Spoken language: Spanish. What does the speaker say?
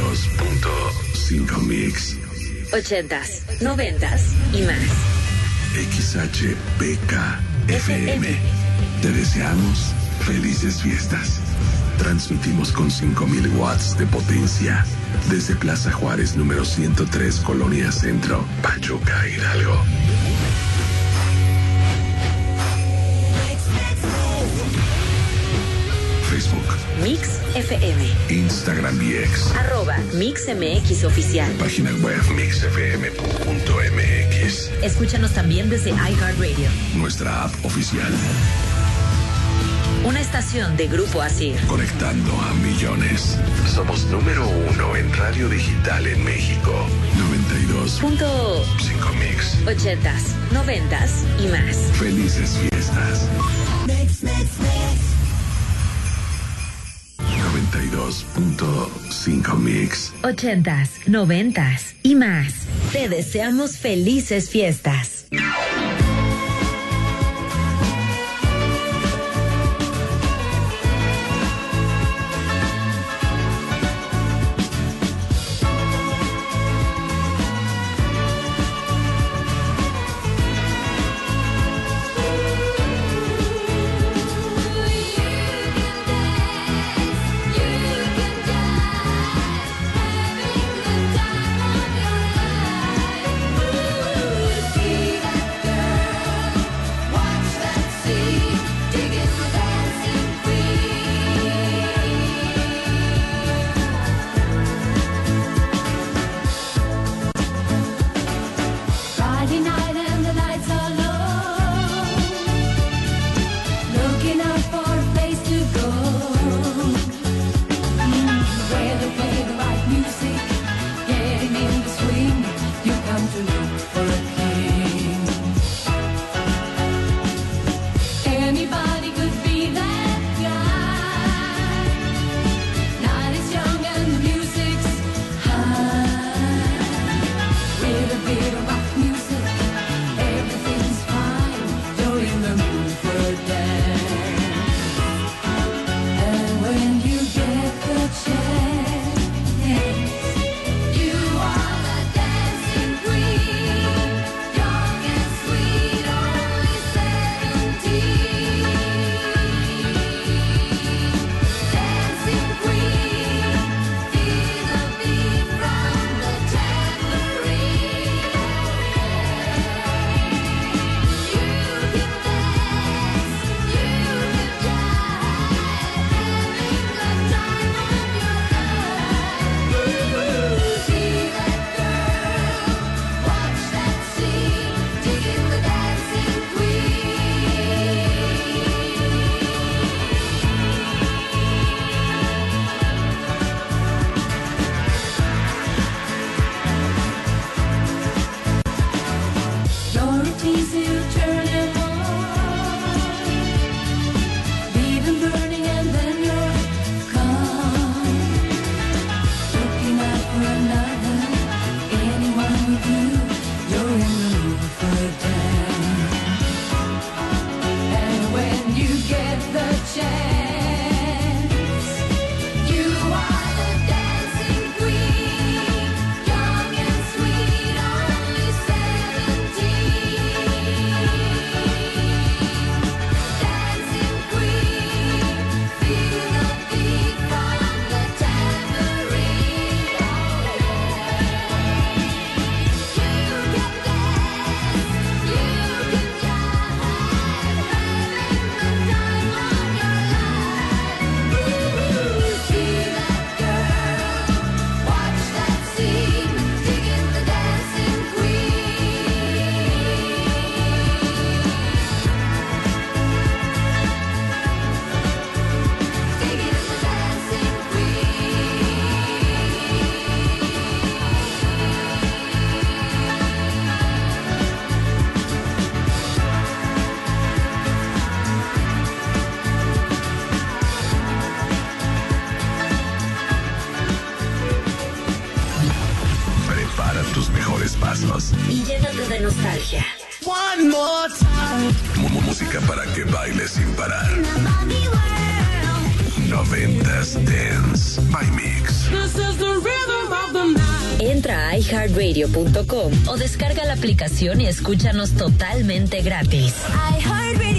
92.5 Mix. 80s, 90s y más. XHPK FM. Te deseamos felices fiestas. Transmitimos con 5,000 watts de potencia desde Plaza Juárez número 103, Colonia Centro, Pachuca, Hidalgo. Facebook Mix FM. Instagram MX. @MixMX Oficial. Página web mixfm.mx. Escúchanos también desde iHeartRadio. Nuestra app oficial. Una estación de Grupo Asir. Conectando a millones. Somos número 1 en radio digital en México. 92.5 Mix. 80s, 90s y más. Felices fiestas. 92.5 Mix. 80s, 90s y más. Te deseamos felices fiestas. Y llénate de nostalgia. One more time. Música para que bailes sin parar. 90s Dance by Mix. This is the rhythm. Entra a iHeartRadio.com o descarga la aplicación y escúchanos totalmente gratis. iHeartRadio.